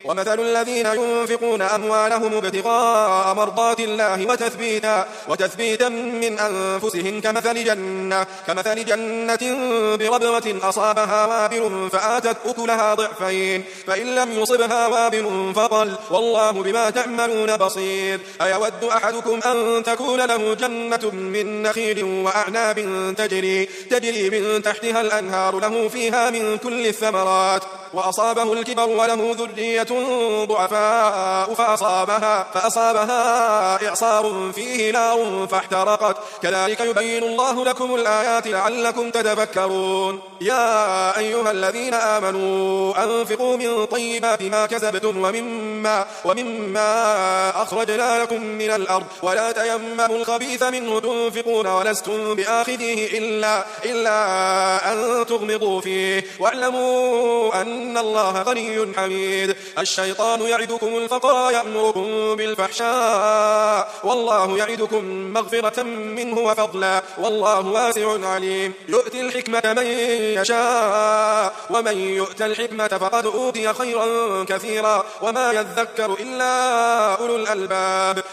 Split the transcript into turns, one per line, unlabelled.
ومثل الذين ينفقون أموالهم ابتغاء مرضات الله وتثبيتا من أنفسهم كمثل جنة بربوة أصابها وابل فآتت أكلها ضعفين فإن لم يصبها وابل فطل والله بما تعملون بصير. أيود أحدكم أن تكون له جنة من نخيل وأعناب تجري من تحتها الأنهار له فيها من كل الثمرات وأصابه الكبر وله ذرية ضعفاء فأصابها إعصار فيه نار فاحترقت كذلك يبين الله لكم الآيات لعلكم تتفكرون. يا أيها الذين آمنوا أنفقوا من طيبات ما كسبتم ومما أخرجنا لكم من الأرض ولا تيمموا الخبيث منه تنفقون ولستم بآخذيه إلا أن تغمضوا فيه واعلموا أن الله غني حميد. الشيطان يعدكم الفقر ويأمركم بالفحشاء والله يعدكم مغفرة منه وفضلا والله واسع عليم. يؤتي الحكمة من يشاء ومن يؤت الحكمة فقد أوتي خيرا كثيرا وما يذكر إلا أولو الألباب.